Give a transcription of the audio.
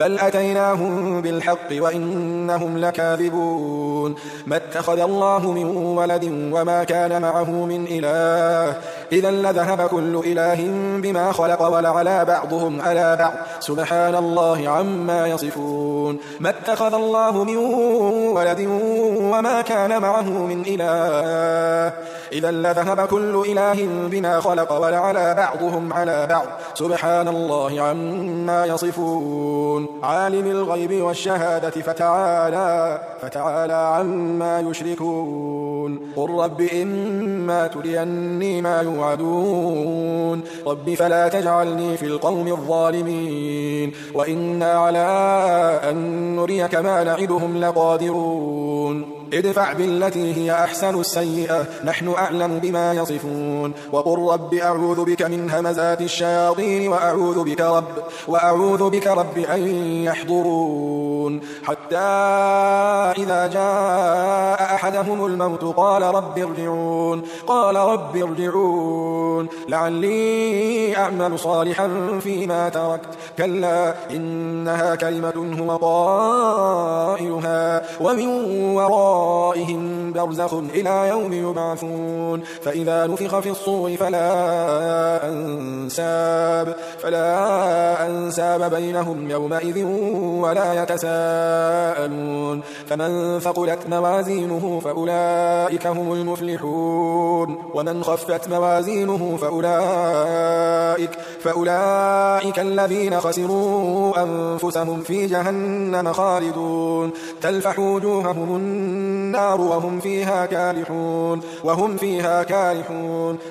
بل أتيناهم بالحق وإنهم لكاذبون ما اتخذ الله من ولد وما كان معه من إله إذا لذهب كل إله بما خلق ولعلى بعضهم على بعض سبحان الله عما يصفون ما اتخذ الله من ولد وما كان معه من إله إذا لذهب كل إله بما خلق ولعلى بعضهم على بعض سبحان الله عما يصفون عالم الغيب والشهادة فتعالى عما يشركون قل رب إما تريني ما يوعدون رب فلا تجعلني في القوم الظالمين وإنا على أن نريك ما نعدهم لقادرون ادفع بالتي هي أحسن السيئة نحن أعلم بما يصفون وقل رب أعوذ بك من همزات الشياطين وأعوذ بك رب أن يحضرون حتى إذا جاء أحدهم الموت قال رب ارجعون لعلي أعمل صالحا فيما تركت كلا إنها كلمة هو قائلها ومن ورائهم برزخ إلى يوم يبعثون فإذا نفخ في الصور فلا أنساب بينهم يومئذ ولا يتساءلون فمن ثقلت موازينه فأولئك هم المفلحون ومن خفت موازينه فأولئك الذين خسروا أنفسهم في جهنم خالدون تلفح وجوههم النار وهم فيها كالحون